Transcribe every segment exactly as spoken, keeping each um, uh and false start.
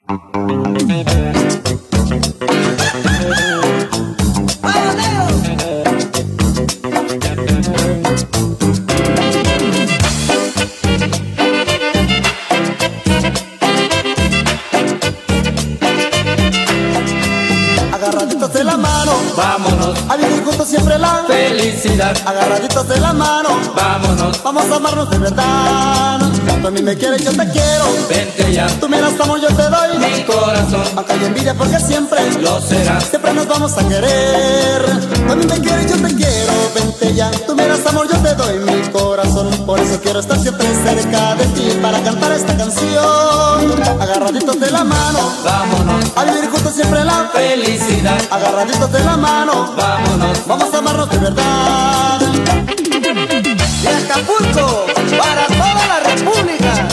Agarraditos de la mano, vámonos a vivir juntos siempre la felicidad. Agarraditos de la mano, Vámonos, vamos a amarnos de verdad. Tú a mí me quieres, yo te quiero. vente ya, Tú me das amor, yo te doy. mi corazón Aunque hay envidia porque siempre lo será. siempre nos vamos a querer. Tú a mí me quieres, yo te quiero. Vente ya, tú me das amor, yo te doy mi corazón. Por eso quiero estar siempre cerca de ti para cantar esta canción. Agarraditos de la mano, Vámonos, a vivir juntos siempre la felicidad. Agarraditos de la mano, Vámonos, vamos a amarnos de verdad. De Acapulco para toda la República.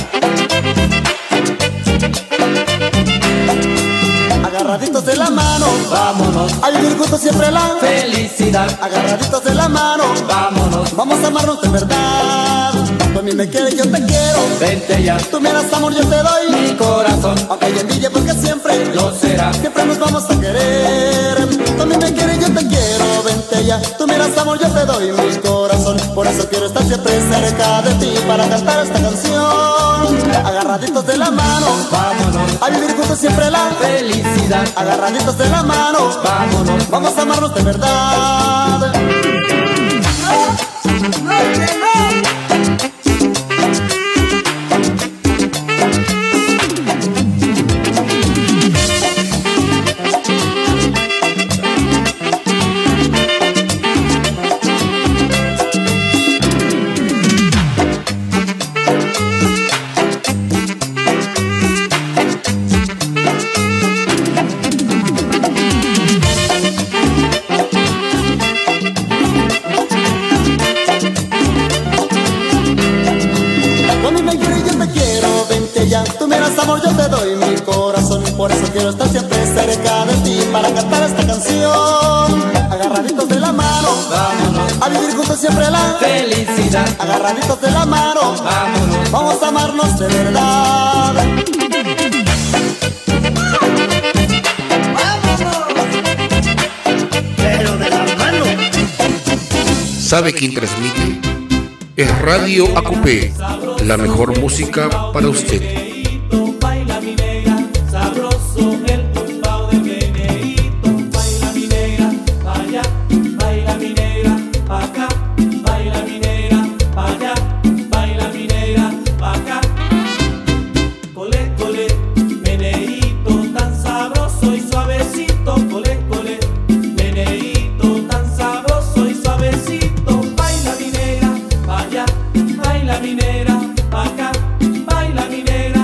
Agarraditos de la mano, vámonos, a vivir juntos siempre la felicidad. Agarraditos de la mano, Vámonos, vamos a amarnos de verdad. Tú a mí me quieres, yo te quiero. vente ya, Tú me das amor, yo te doy. mi corazón Aunque hay envidia porque siempre lo será. siempre nos vamos a querer. Tú a mí me quieres, yo te quiero. Vente ya, tú me das amor, yo te doy mi corazón. Por eso quiero estar siempre cerca de ti para cantar esta canción. Agarraditos de la mano, Vámonos, a vivir juntos siempre la felicidad. Agarraditos de la mano, Vámonos, vamos a amarnos de verdad. Tú a mí me quieres, yo te quiero, vente ya. Tú me das amor, yo te doy mi corazón. Por eso quiero estar siempre cerca de ti para cantar esta canción. Agarraditos de la mano, vámonos, a vivir juntos siempre la felicidad. Agarraditos de la mano, Vámonos, vamos a amarnos de verdad. Pero de la mano. ¿Sabe quién transmite? Es Radio A Q P, la mejor música para usted. Baila mi negra, sabroso el tumbao de meneíto. Baila mi negra, pa' allá, baila mi negra, pa' acá. Baila mi negra, pa' allá, baila mi negra, pa' acá. Cole, cole, meneíto tan sabroso y suavecito. Cole, cole, meneíto tan sabroso y suavecito. Baila mi negra, pa' allá, baila mi negra, pa' acá. Baila mi negra,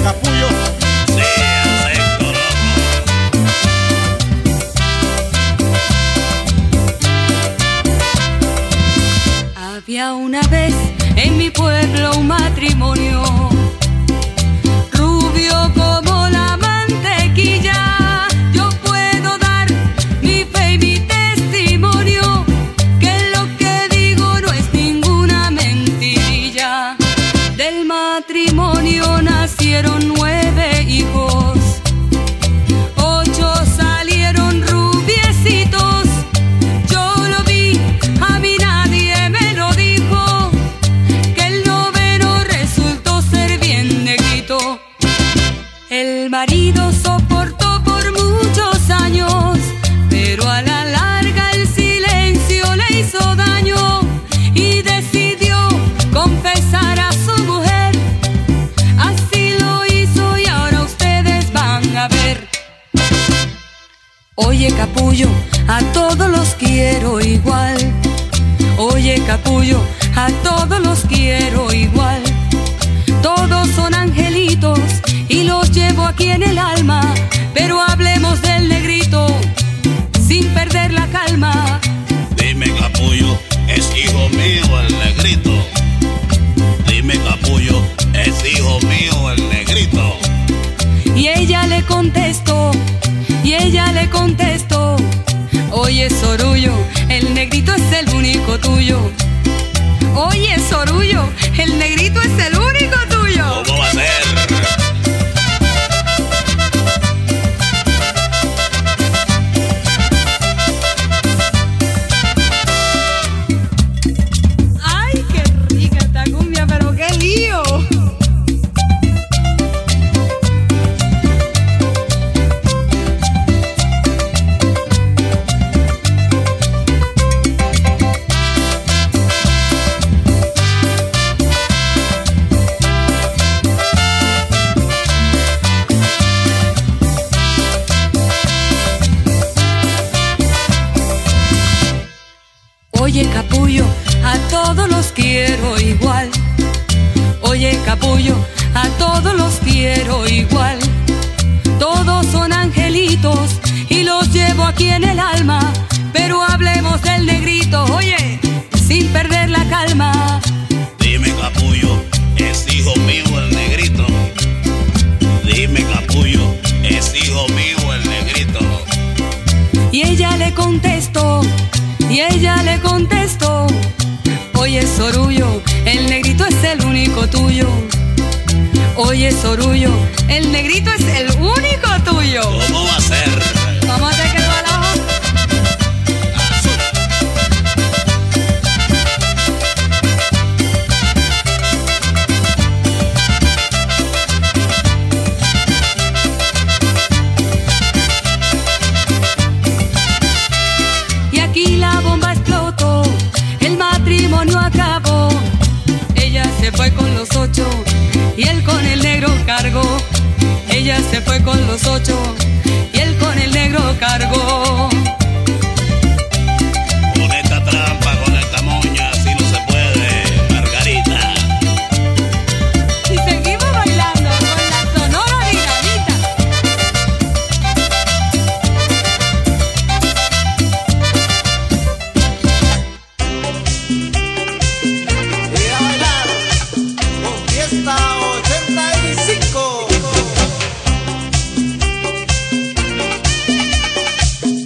capullo. Sí, acepto, loco. Había una vez en mi pueblo un matrimonio, rubio como la mantequilla. Yo puedo dar mi fe y mi testimonio, que lo que digo no es ninguna mentirilla. Del matrimonio nacieron nueve hijos, ocho salieron rubiecitos. Yo lo vi, a mí nadie me lo dijo, que el noveno resultó ser bien negrito. El marido soportó por muchos años, pero a la larga el silencio le hizo daño y decidió confesar a su mujer. Así lo hizo y ahora ustedes van a ver. Oye, capullo, a todos los quiero igual. Oye, capullo, a todos los quiero igual. Todos son angelitos y los llevo aquí en el alma, pero hablemos del negrito sin perder la calma. Dime, capullo, ¿es hijo mío el negrito? Dime, capullo, ¿es hijo mío el negrito? Y ella le contestó, y ella le contestó: oye, Sorullo, el negrito es el único tuyo. Oye, Sorullo, el negrito es el único tuyo. ¿Cómo va a ser? Ay, qué rica esta cumbia, pero qué lío. Oye, capullo, a todos los quiero igual. Oye, capullo, a todos los quiero igual. Todos son angelitos y los llevo aquí en el alma, pero hablemos del negrito, oye, sin perder la calma. Dime, capullo, ¿es hijo mío el negrito? Dime, capullo, ¿es hijo mío el negrito? Y ella le contestó, y ella le contestó: oye, Sorullo, el negrito es el único tuyo. Oye, Sorullo, el negrito es el único tuyo. ¿Cómo va a ser? Vamos a hacer que el balajo. Y aquí la bomba explotó, el matrimonio acabó. Ella se fue con los ocho y él con el negro cargó. Ella se fue con los ocho y él con el negro cargó. Con esta trampa, con esta moña, así no se puede, Margarita. Y seguimos bailando con la Sonora Dinamita. Y a bailar con Fiesta ochenta y cinco.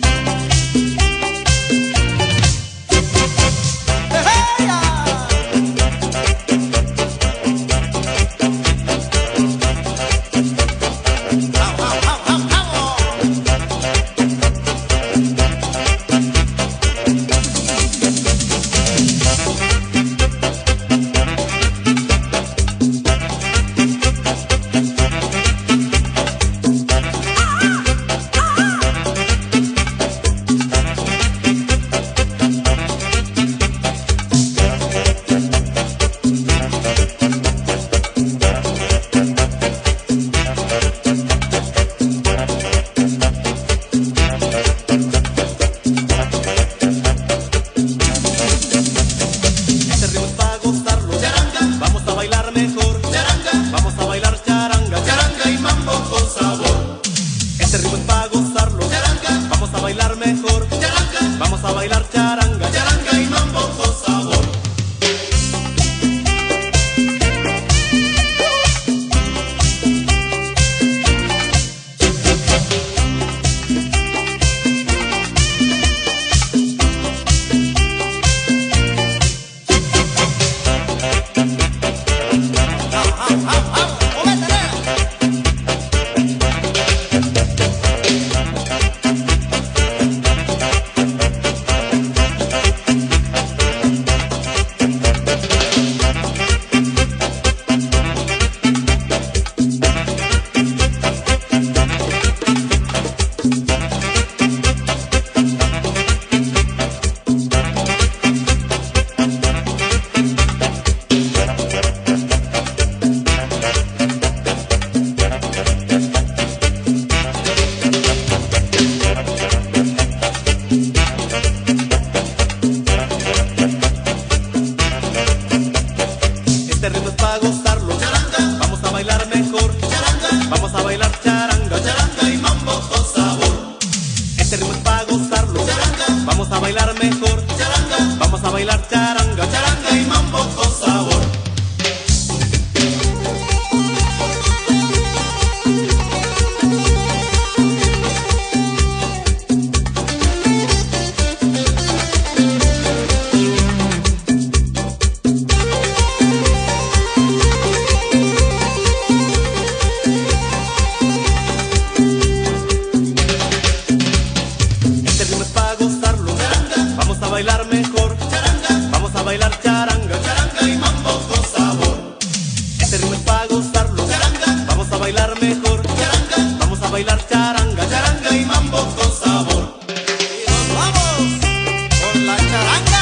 bailar charanga, charanga y mambo con sabor. Y nos vamos con la charanga.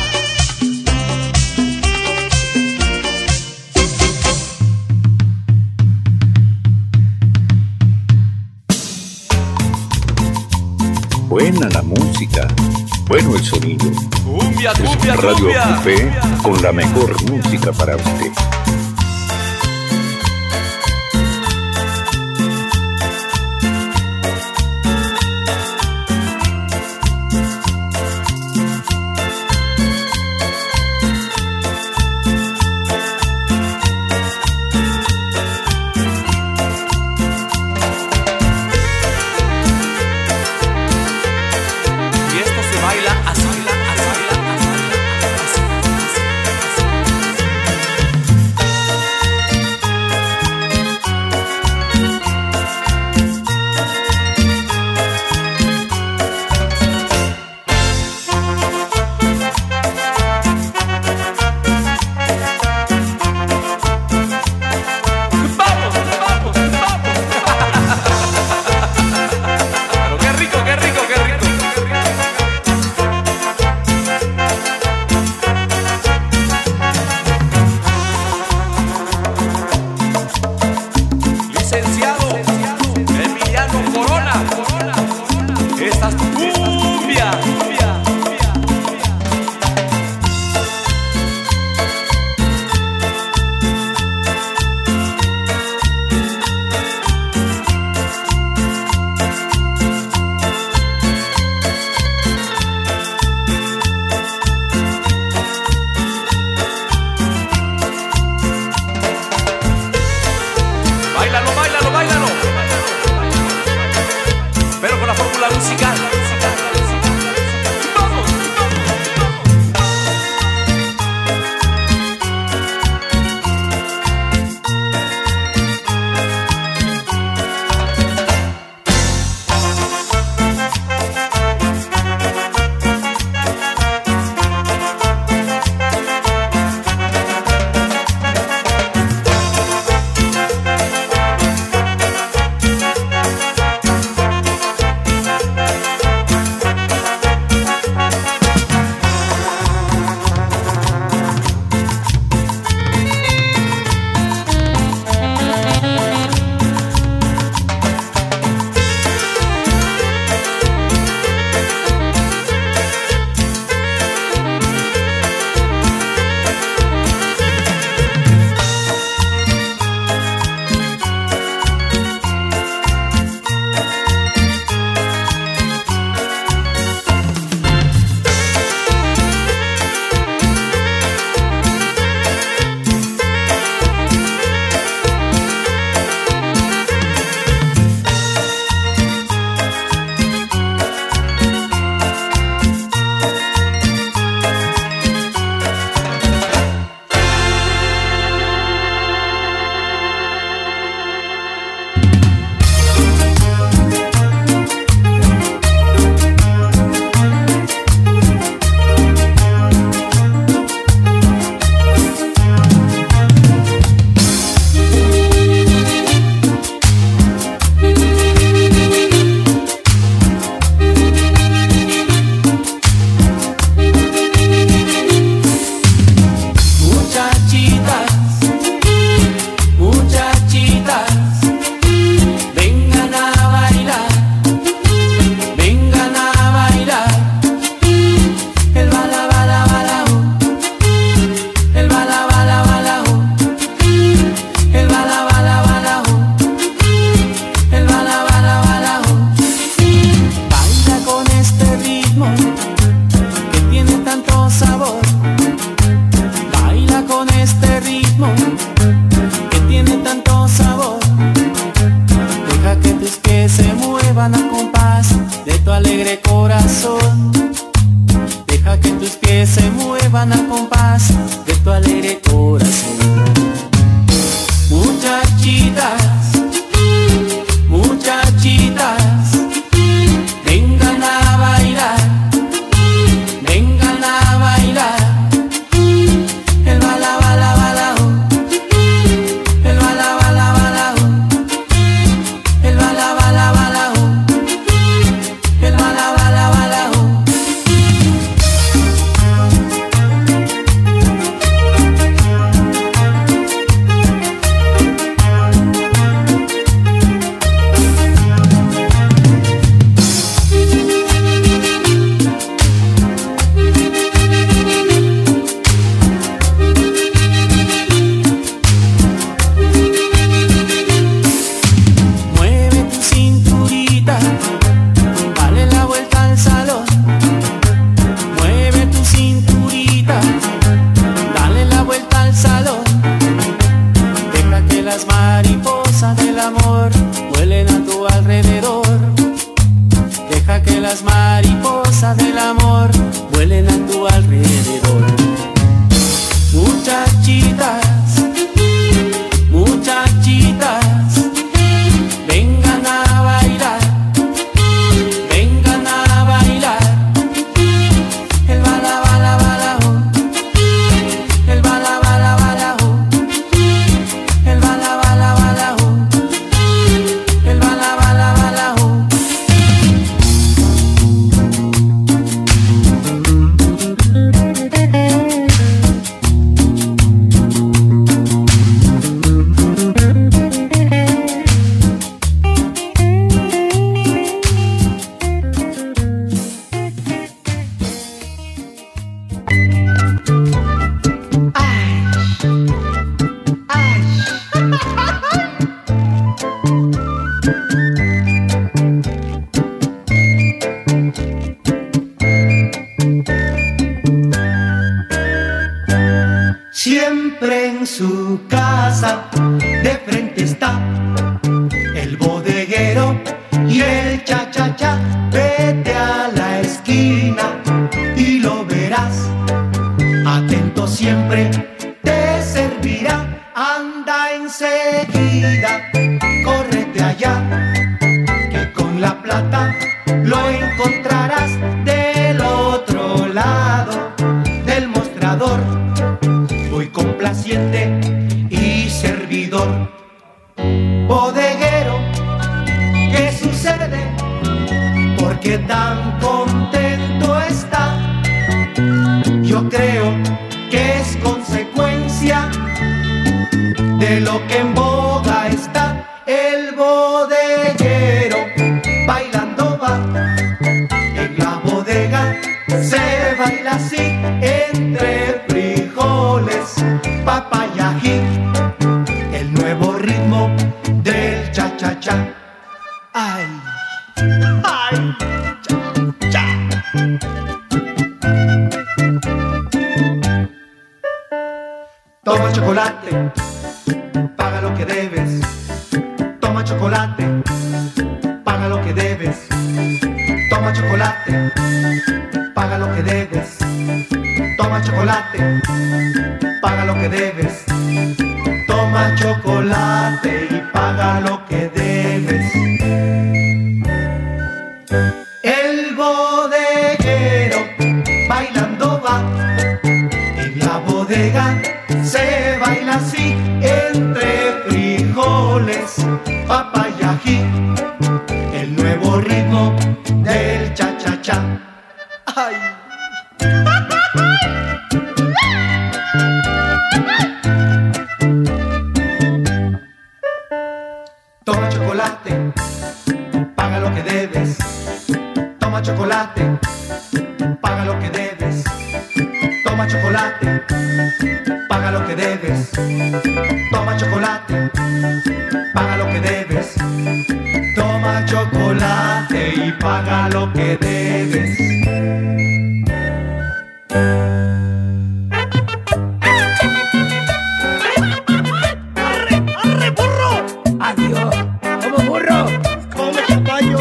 Buena la música, bueno el sonido. Cumbia, Es cumbia, Radio cumbia. Coupé con la mejor música para usted. Y esto se baila así, así, Vamos, vamos, vamos. Pero qué rico, qué rico, qué rico. Licenciado Emiliano Corona, esta es tu cumbia. Báilalo, báilalo, báilalo. Pero con la fórmula musical. Vamos, casa, de frente está el bodeguero y el cha-cha-cha. Vete a la esquina y lo verás, atento siempre te servirá. Anda enseguida, córrete allá, que con la plata lo encontrarás del otro lado del mostrador. Muy complaciente y servidor. Bodeguero, ¿qué sucede? ¿Por qué tan contento está? Yo creo que es consecuencia de lo que en boga está. El bodeguero bailando va, en la bodega se baila así, entre frijoles, papa y ají, el nuevo ritmo del cha-cha-cha. Ay, ay, cha-cha. Toma chocolate, paga lo que debes. Toma chocolate, paga lo que debes. Toma chocolate, paga lo que debes. Toma chocolate, paga lo que debes. Toma chocolate y paga lo que debes. El bodeguero bailando va, en la bodega se baila así, entre frijoles, papa y ají, el nuevo ritmo del cha-cha-cha. ¡Ay! Toma chocolate, paga lo que debes. Toma chocolate, paga lo que debes. Toma chocolate, paga lo que debes. Toma chocolate, paga lo que debes. Toma chocolate y paga lo que debes. ¡Arre, arre, burro! ¡Adiós! ¡Como burro! ¡Come caballo!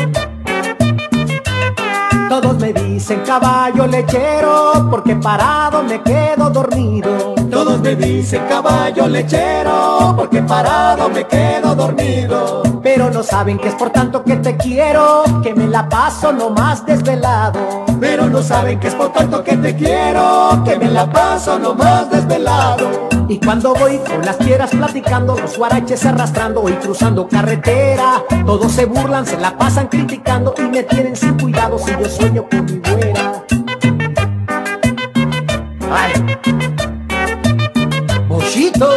Todos me dicen caballo lechero, porque parado me quedo dormido. Todos me dicen caballo lechero, porque parado me quedo dormido. Pero no saben que es por tanto que te quiero, que me la paso nomás desvelado. Pero no saben que es por tanto que te quiero, que me la paso nomás desvelado. Y cuando voy con las piedras platicando, los guaraches arrastrando y cruzando carretera, todos se burlan, se la pasan criticando y me tienen sin cuidado si yo sueño con mi güera. ¡Ay! ¡Bochito!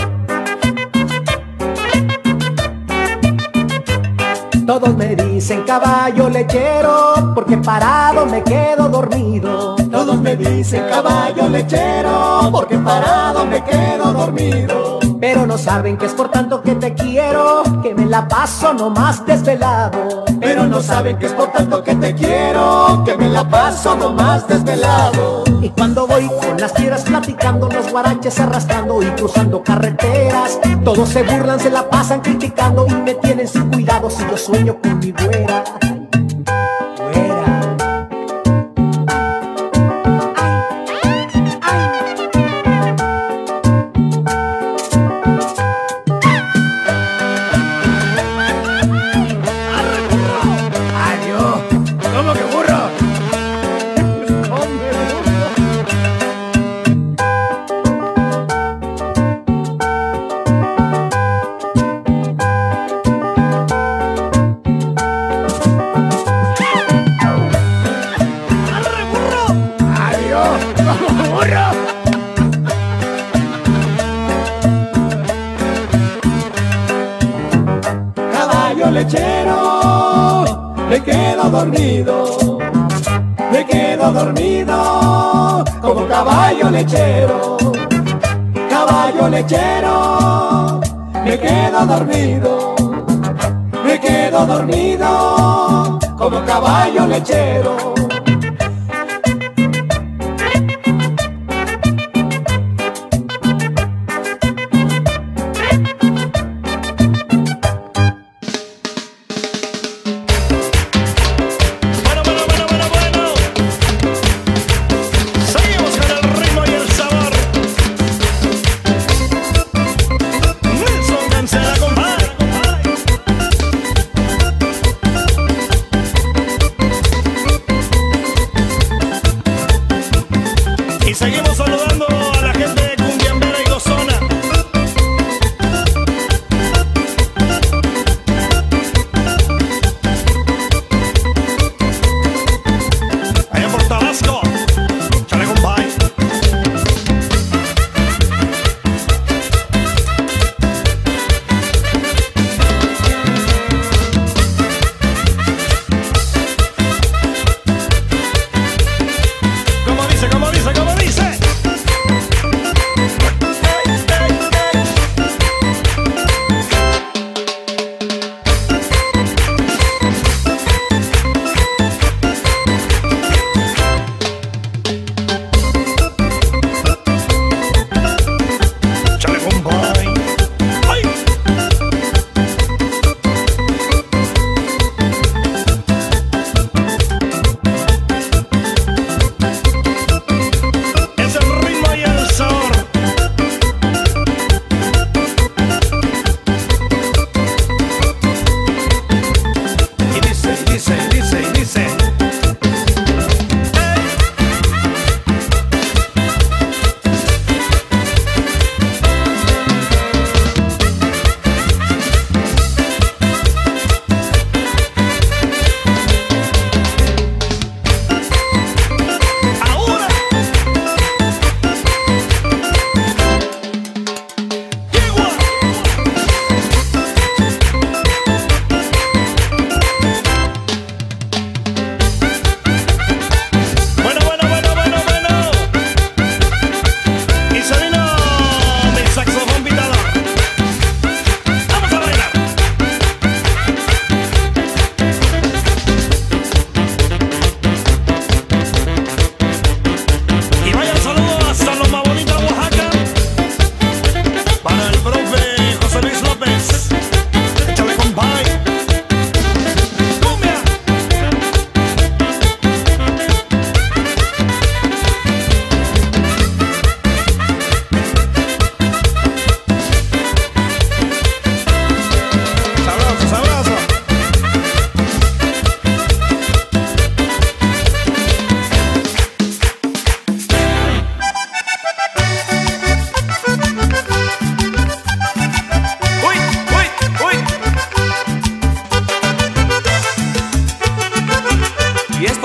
Todos me dicen caballo lechero, porque parado me quedo dormido. Todos me dicen caballo lechero, porque parado me quedo dormido. Pero no saben que es por tanto que te quiero, que me la paso nomás desvelado. Pero no saben que es por tanto que te quiero, que me la paso nomás desvelado. Y cuando voy con las piedras platicando, los guaraches arrastrando y cruzando carreteras, todos se burlan, se la pasan criticando y me tienen sin cuidado si yo sueño con mi güera. Güera. Lechero, me quedo dormido, me quedo dormido como caballo lechero. Caballo lechero, me quedo dormido, me quedo dormido como caballo lechero.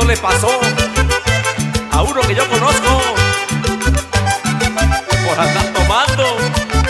le pasó a uno que yo conozco por andar tomando.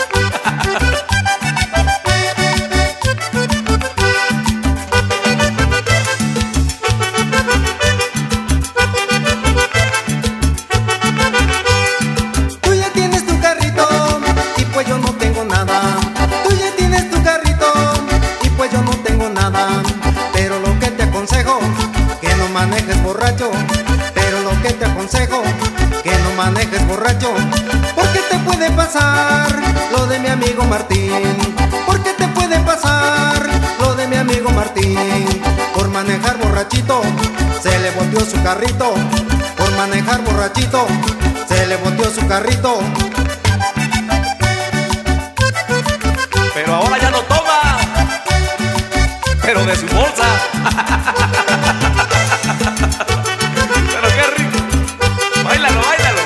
Tú ya tienes tu carrito y pues yo no tengo nada. Tú ya tienes tu carrito y pues yo no tengo nada. Pero lo que te aconsejo, que no manejes borracho. Pero lo que te aconsejo, que no manejes borracho. Porque te puede pasar lo de mi amigo Martín. Porque te puede pasar lo de mi amigo Martín. Por manejar borrachito, se le volteó su carrito. Por manejar borrachito, se le volteó su carrito. Pero ahora ya no toma, pero de su bolsa. Pero qué rico. Báilalo, báilalo.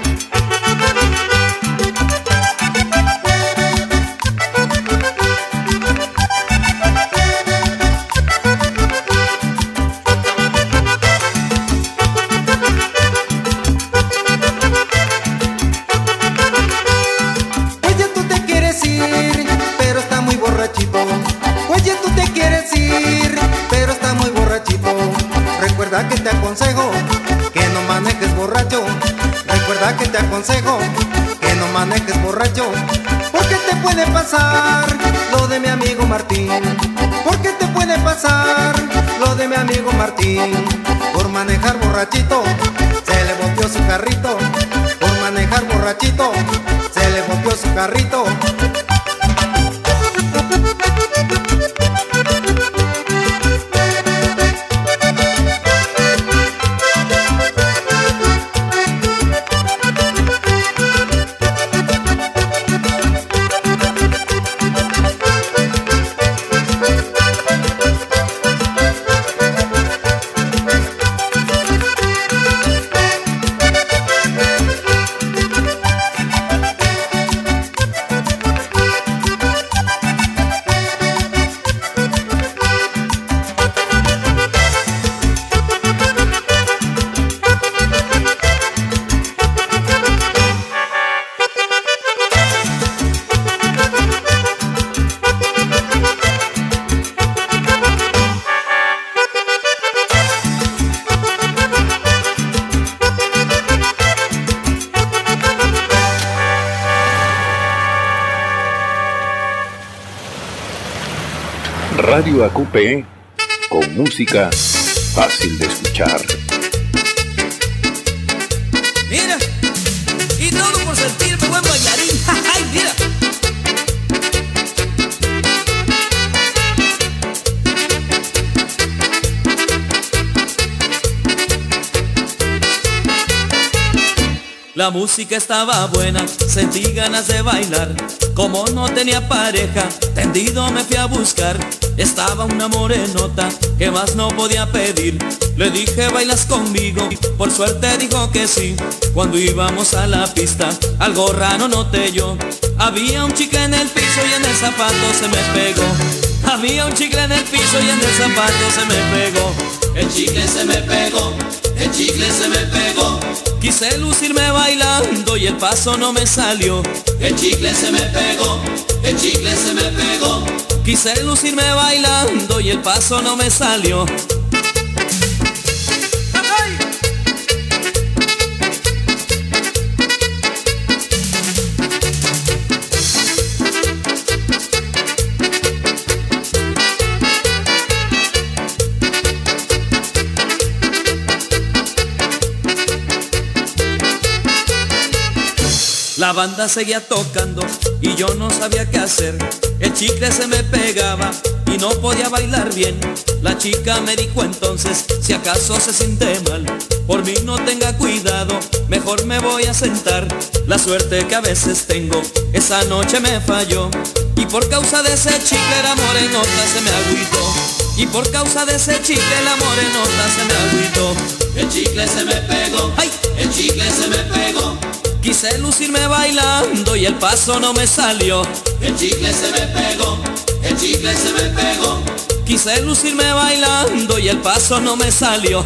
Pues ya tú te quieres ir, pero está muy borrachito. Pues ya tú te quieres ir, pero está muy borrachito. Recuerda que te aconsejo que no manejes borracho. Recuerda que te aconsejo que no manejes borracho. Porque te puede pasar lo de mi amigo Martín. Porque te puede pasar lo de mi amigo Martín. Por manejar borrachito, se le volteó su carrito. Por manejar borrachito, se le volteó su carrito. Radio A Q P, con música fácil de escuchar. Mira, y todo por sentirme buen bailarín. ¡Ay, mira! La música estaba buena, sentí ganas de bailar. Como no tenía pareja, tendido me fui a buscar. Estaba una morenota que más no podía pedir. Le dije, ¿bailas conmigo? Por suerte dijo que sí. Cuando íbamos a la pista, algo raro noté yo. Había un chicle en el piso y en el zapato se me pegó. Había un chicle en el piso y en el zapato se me pegó. El chicle se me pegó, el chicle se me pegó. Quise lucirme bailando y el paso no me salió. El chicle se me pegó, el chicle se me pegó. Quise lucirme bailando y el paso no me salió. La banda seguía tocando y yo no sabía qué hacer. El chicle se me pegaba y no podía bailar bien. La chica me dijo entonces, si acaso se siente mal, por mí no tenga cuidado, mejor me voy a sentar. La suerte que a veces tengo, esa noche me falló. Y por causa de ese chicle la morenota se me agüitó. Y por causa de ese chicle la morenota se me agüitó. El chicle se me pegó, ay, el chicle se me pegó. Quise lucirme bailando y el paso no me salió. El chicle se me pegó, el chicle se me pegó. Quise lucirme bailando y el paso no me salió.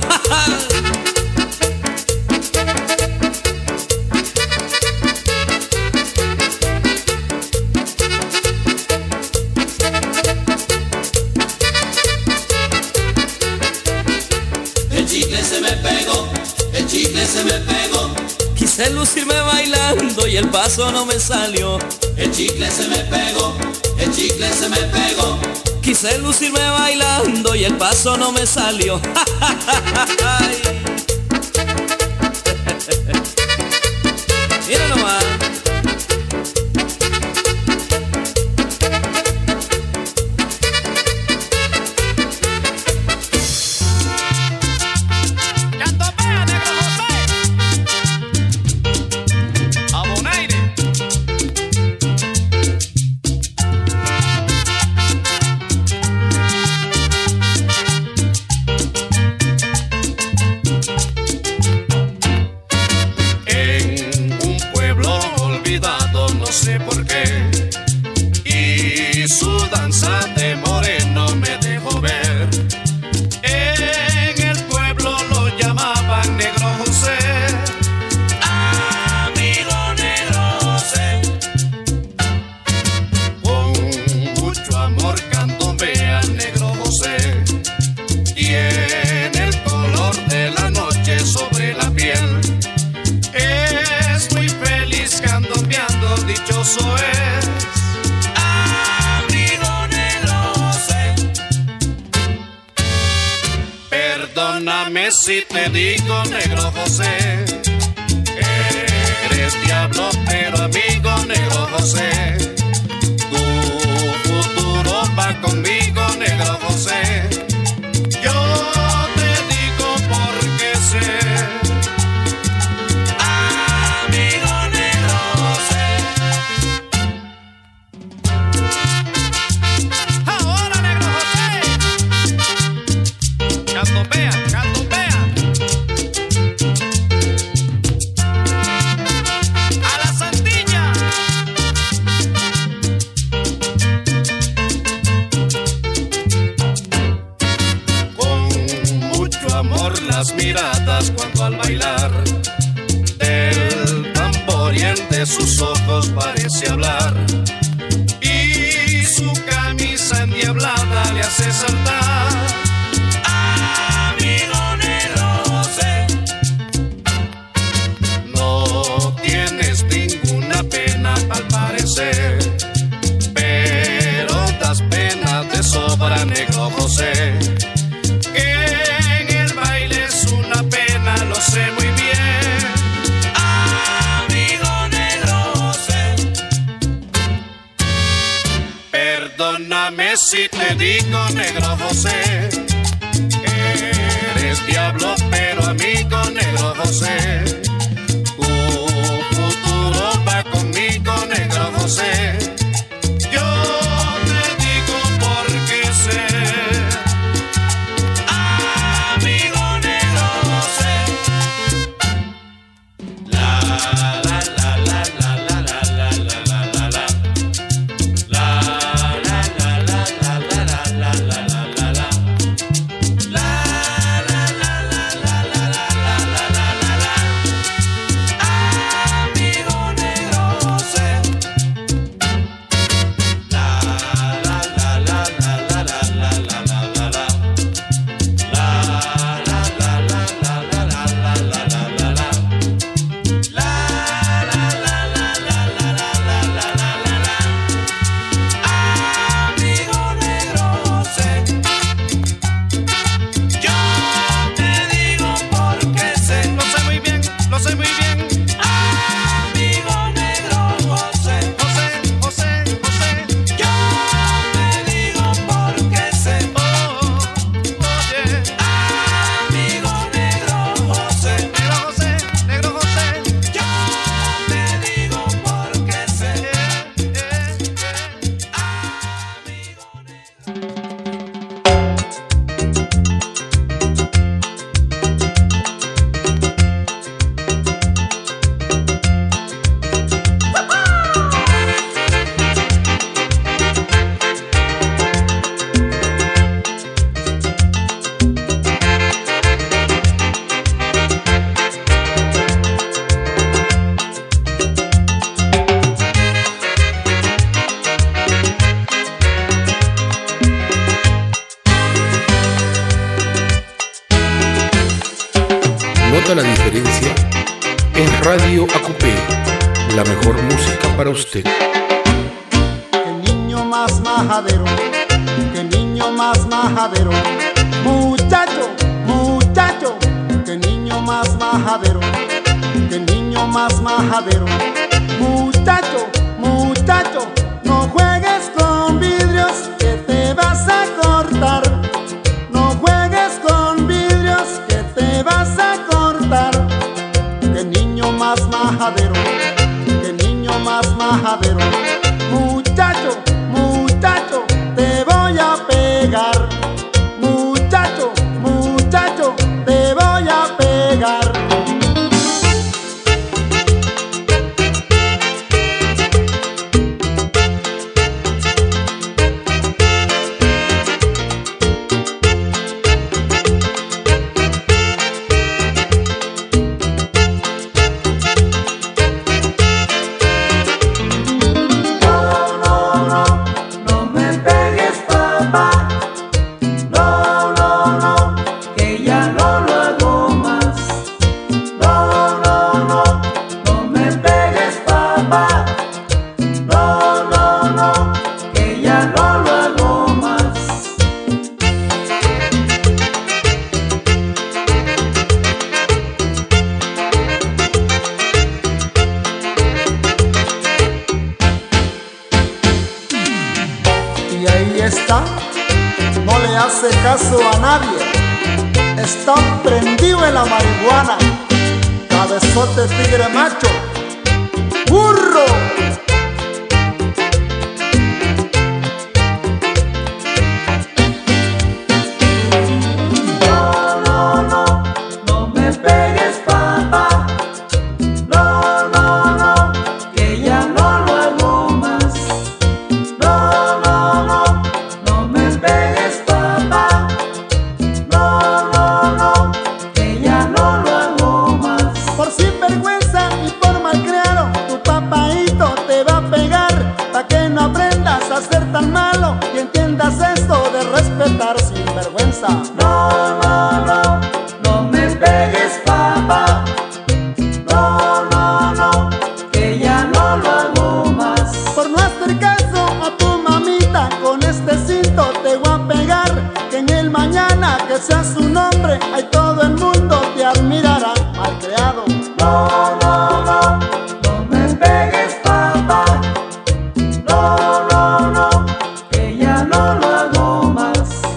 El chicle se me pegó, el chicle se me pegó. Quise lucirme bailando y el paso no me salió. El chicle se me pegó, el chicle se me pegó. Quise lucirme bailando y el paso no me salió. Mira nomás. Si te digo, negro José, eres diablo, pero amigo, negro José. Tu futuro va conmigo, negro José. Yo te digo porque sé, amigo, negro José. Ahora, negro José. Cantopea, cantopea. Las miradas cuando al bailar del tambor y entre sus ojos parece hablar, y su camisa endiablada le hace saltar. Amigo negro José, no tienes ninguna pena al parecer, pero das pena de sobra, negro José. Lo sé muy bien, amigo negro José. Perdóname si te digo, negro José, eres diablo, pero amigo, negro José. Tu futuro va conmigo, negro José. Yo te digo porque sé, amigo negro José. marca la diferencia es Radio Acupé, la mejor música para usted. Qué niño más majadero, qué niño más majadero, muchacho, muchacho, qué niño más majadero, qué niño más majadero, muchacho, muchacho, no juegues con vidrios que te vas a cortar, no juegues con vidrios que te vas a cortar, qué niño más majadero, qué niño más majadero, muchacho, muchacho, te voy a pegar, muchacho, muchacho, te voy a pegar. No le hace caso a nadie, está prendido en la marihuana, cabezote tigre macho, burro. No, no, no, no me pegues, papá. No, no, no, que ya no lo hago más. No, no, no, no me pegues, papá. No, no, no, que ya no lo hago más. Por sinvergüenza y por malcriado, tu papaito te va a pegar, pa' que no aprendas a ser tan malo y entiendas esto de respetar sinvergüenza. No, no, no, no me pegues, papá. No, no, no, que ya no lo hago más. Por no hacer caso a tu mamita, con este cinto te voy a pegar, que en el mañana que sea su nombre, ahí todo el mundo te admirará, malcriado. No, no, no, no me pegues, papá. No, no, no, que ya no lo hago más.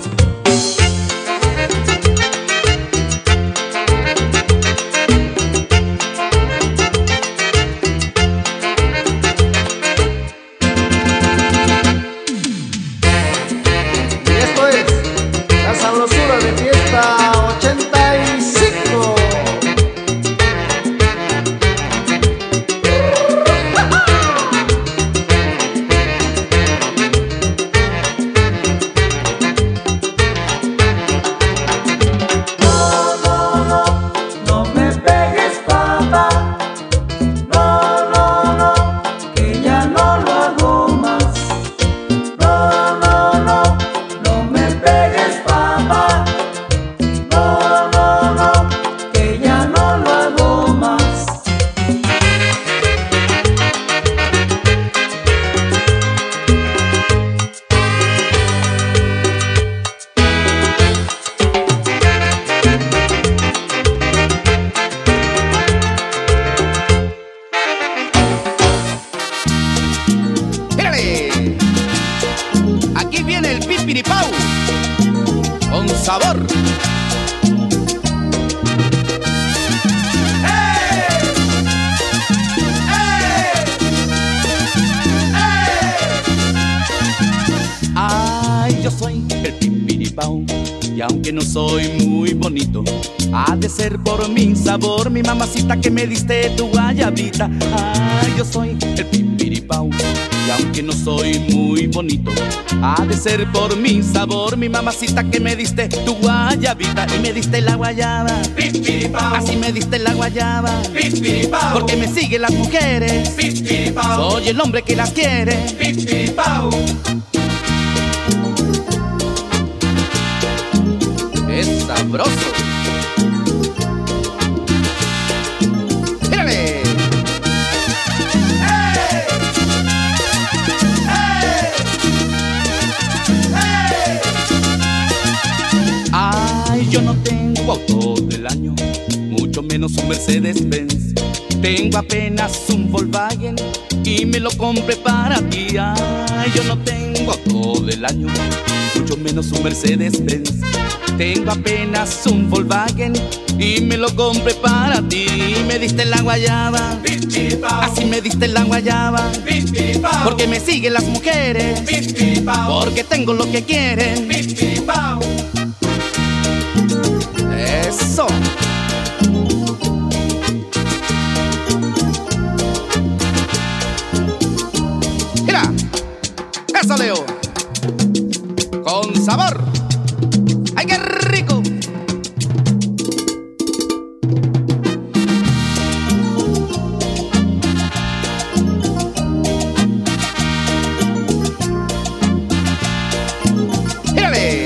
Y esto es la sabrosura de Fiesta ochenta y cinco. No, no, no, no me pegues, papá. No, no, no, que ya no lo hago más. No, no, no, no me pegues, papá. No, no, no, que ya no lo hago más. ¡Mírale! Aquí viene el pipiripau con sabor. Ay, yo soy el pipiripau y aunque no soy muy bonito, ha de ser por mi sabor, mi mamacita, que me diste tu guayabita. Ay, yo soy el pipiripau y aunque no soy muy bonito, ha de ser por mi sabor, mi mamacita, que me diste tu guayabita. Y me diste la guayaba, Pipiripau. así me diste la guayaba, Pipiripau. porque me siguen las mujeres, Pipiripau. soy el hombre que las quiere. Pipiripau. Es sabroso. tengo auto del año, mucho menos un Mercedes-Benz. Tengo apenas un Volkswagen y me lo compré para ti. Ay, yo no tengo auto del año, mucho menos un Mercedes-Benz. Tengo apenas un Volkswagen y me lo compré para ti. Me diste la guayaba, así me diste la guayaba, porque me siguen las mujeres, porque tengo lo que quieren. Eso. Mira, eso Leo, con sabor. ¡Ay, qué rico! ¡Mírale!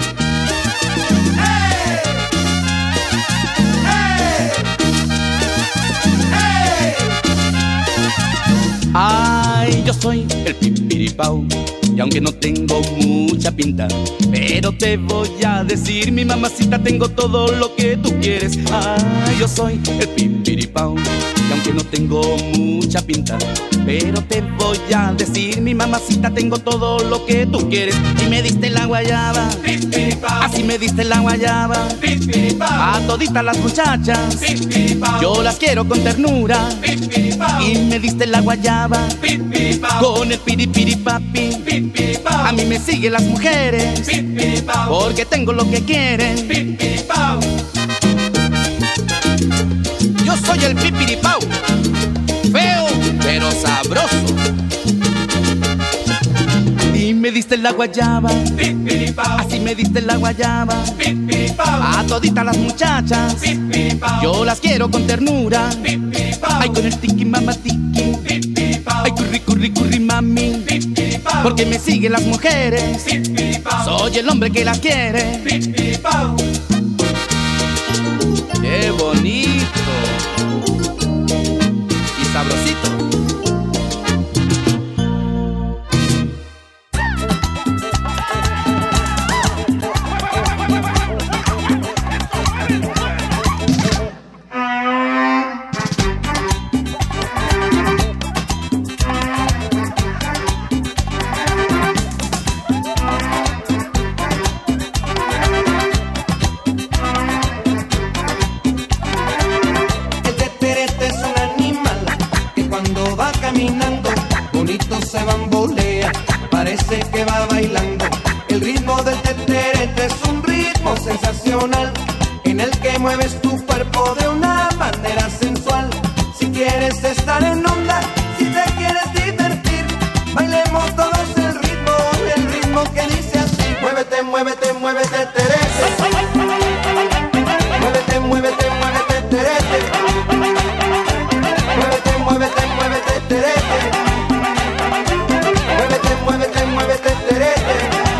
Ay, yo soy el pipiripao, y aunque no tengo mucha pinta, pero te voy a decir, mi mamacita, tengo todo lo que tú quieres. Ay, yo soy el pipiripao, y aunque no tengo mucha pinta, pero te voy a decir, mi mamacita, tengo todo lo que tú quieres. Y me diste la guayaba, así me diste la guayaba, a toditas las muchachas, yo las quiero con ternura. Y me diste la guayaba, con el piripiripapi, a mí me siguen las mujeres, porque tengo lo que quieren. Yo soy el pipiripao, feo pero sabroso. Y me diste la guayaba, así me diste la guayaba, a toditas las muchachas, yo las quiero con ternura. Ay, con el tiki mama tiki, ay, curri curri curri mami, porque me siguen las mujeres, soy el hombre que las quiere. Qué bonito y sabrosito. En el que mueves tu cuerpo de una manera sensual. Si quieres estar en onda, si te quieres divertir, bailemos todos el ritmo, el ritmo que dice así. Muévete, muévete, muévete, terete. Muévete, muévete, muévete, terete. Muévete, muévete, muévete, terete. Muévete, muévete, muévete, terete.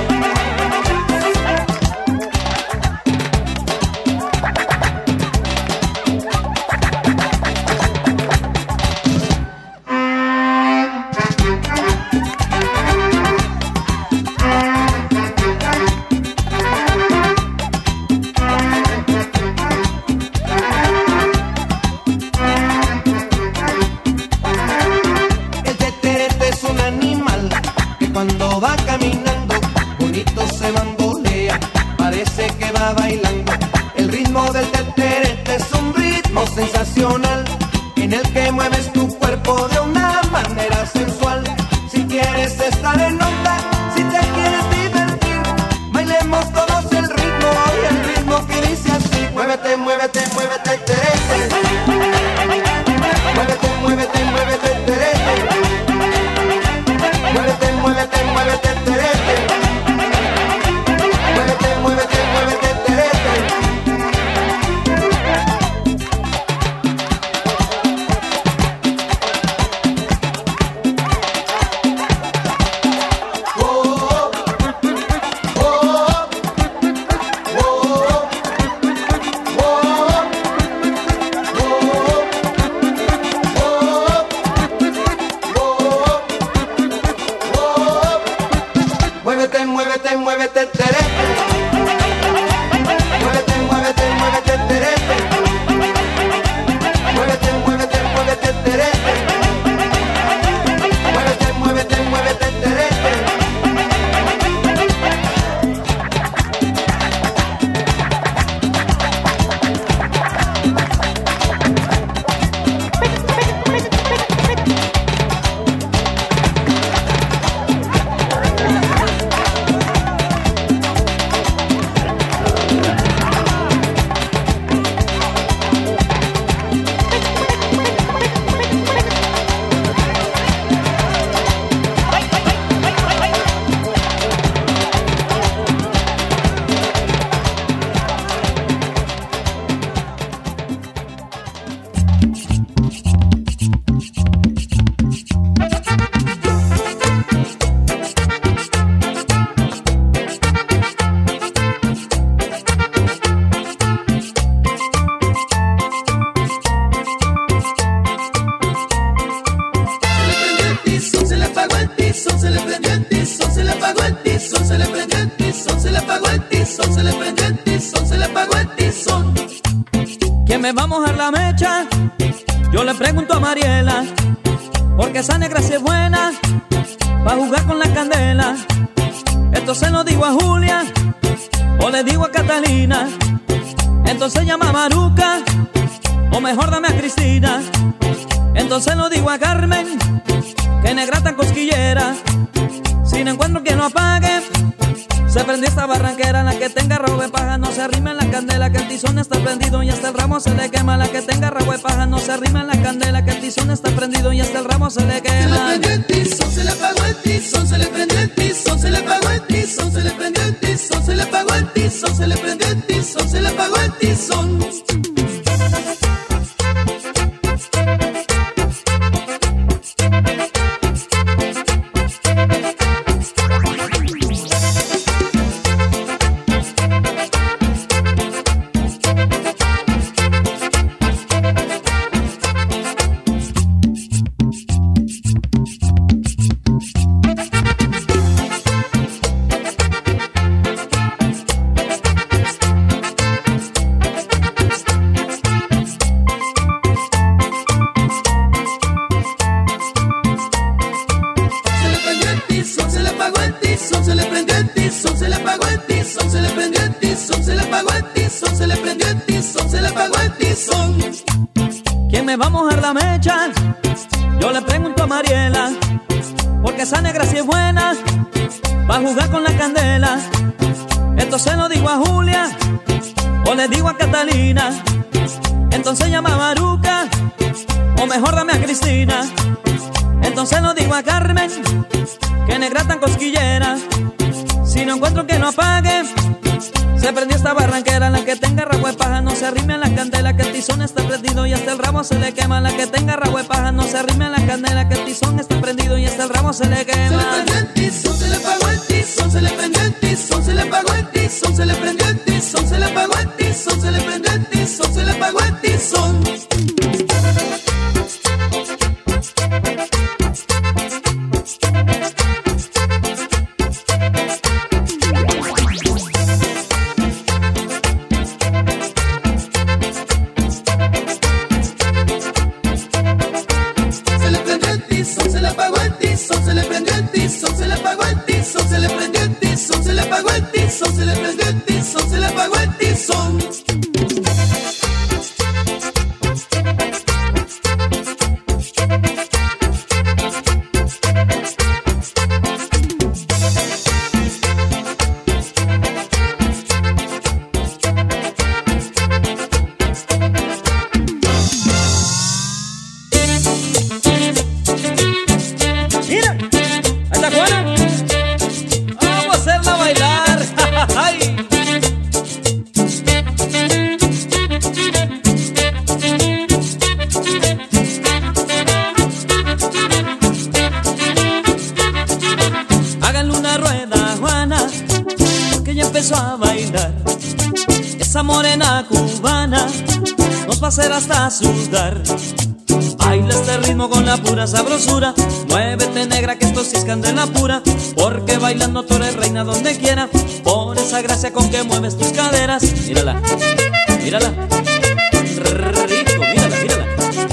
Sensacional, en el que mueves tu cuerpo de una manera sensual. Si quieres estar en onda, si te quieres divertir, bailemos todos el ritmo y el ritmo que dice así. Muévete, muévete, muévete, terete. Muévete, muévete, muévete, terete. Muévete, muévete, muévete, terete. Muévete, muévete, muévete, terete. tizón, se le prendió el tizón, se le apagó el tizón. ¿Quién me va a mojar la mecha? Yo le pregunto a Mariela, porque esa negra sí es buena va a jugar con la candela. Esto se lo digo a Julia o le digo a Catalina. Entonces llama a Maruca o mejor dame a Cristina. Entonces lo digo a Carmen, que negra tan cosquillera. Si no encuentro quien lo apague, se prendió esta barranquera. La que tenga rabo de paja no se arrima en la candela, que el tizón está prendido y hasta el ramo se le quema. La que tenga rabo de paja no se arrima en la candela, que el tizón está prendido y hasta el ramo se le quema. Se le prendió el tizón, se le apagó el tizón, se le prendió el tizón, se le apagó el tizón, se le prendió el tizón, se le apagó el tizón, se le prendió el tizón, se le apagó el tizón. ¿Quién me va a mojar la mecha? Yo le pregunto a Mariela, porque esa negra sí es buena va a jugar con la candela. Esto se lo digo a Julia o le digo a Catalina. Entonces llama a Maruca o mejor dame a Cristina. Entonces lo digo a Carmen, que negra tan cosquillera. Si no encuentro que no apague, se prendió esta barranquera. La que tenga rabo de paja no se arrime a la candela, que el tizón está prendido y hasta el ramo se le quema. La que tenga rabo de paja no se arrime a la candela, que el tizón está prendido y hasta el ramo se le quema. Se le prendió el tizón, se le apagó el tizón, se le prendió el tizón, se le apagó el tizón, se le prendió el tizón, se le apagó el tizón, se le prendió el tizón, se le apagó el tizón. Hasta sudar, baila este ritmo con la pura sabrosura. Muévete negra que esto sí es candela pura, porque bailando tú eres reina donde quiera. Por esa gracia con que mueves tus caderas. Mírala, mírala, rico, mírala, mírala.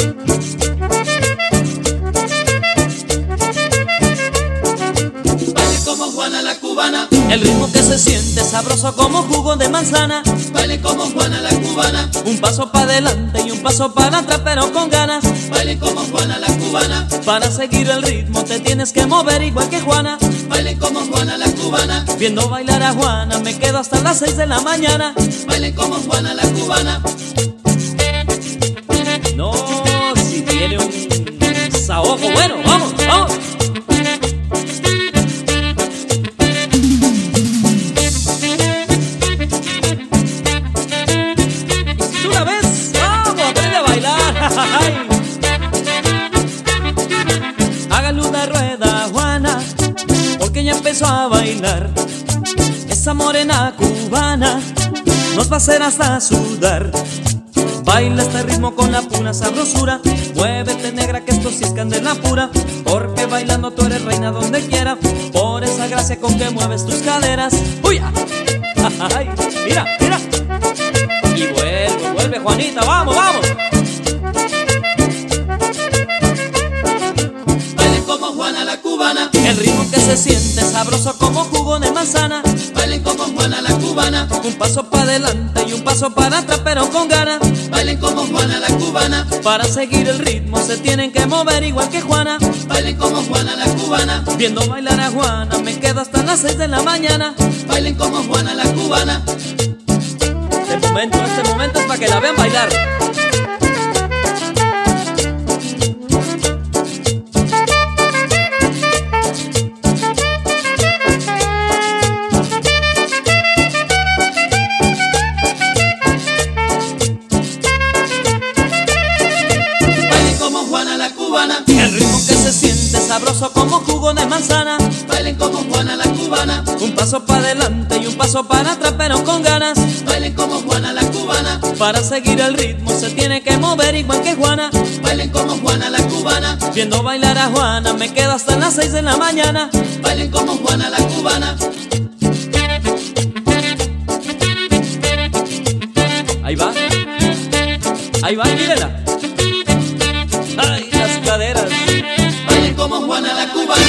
Baile como Juana la cubana, el ritmo que se siente sabroso como jugo de manzana. Baile como Juana la cubana, un paso para adelante y un paso para atrás pero con ganas. Baile como Juana la cubana, para seguir el ritmo te tienes que mover igual que Juana. Baile como Juana la cubana, viendo bailar a Juana me quedo hasta las seis de la mañana. Baile como Juana la cubana. No, si tiene un saojo bueno, vamos, vamos. Hágale una rueda, Juana, porque ella empezó a bailar. Esa morena cubana nos va a hacer hasta sudar. Baila este ritmo con la pura sabrosura. Muévete negra que esto sí es candela pura, porque bailando tú eres reina donde quiera. Por esa gracia con que mueves tus caderas. ¡Uya! Ay, mira, mira. Y vuelve, vuelve Juanita, vamos, vamos. Bailen como Juana la cubana. El ritmo que se siente sabroso como jugo de manzana. Bailen como Juana la cubana. Un paso para adelante y un paso para atrás, pero con ganas. Bailen como Juana la cubana. Para seguir el ritmo se tienen que mover igual que Juana. Bailen como Juana la cubana. Viendo bailar a Juana me quedo hasta las seis de la mañana. Bailen como Juana la cubana. Este momento, este momento es para que la vean bailar. El ritmo que se siente sabroso como jugo de manzana. Bailen como Juana la cubana. Un paso para adelante y un paso para atrás, pero con ganas. Bailen como Juana la cubana. Para seguir el ritmo se tiene que mover igual que Juana. Bailen como Juana la cubana. Viendo bailar a Juana me quedo hasta las seis de la mañana. Bailen como Juana la cubana. Ahí va. Ahí va, mírala. Ay, las caderas. Bailen como Juana la cubana.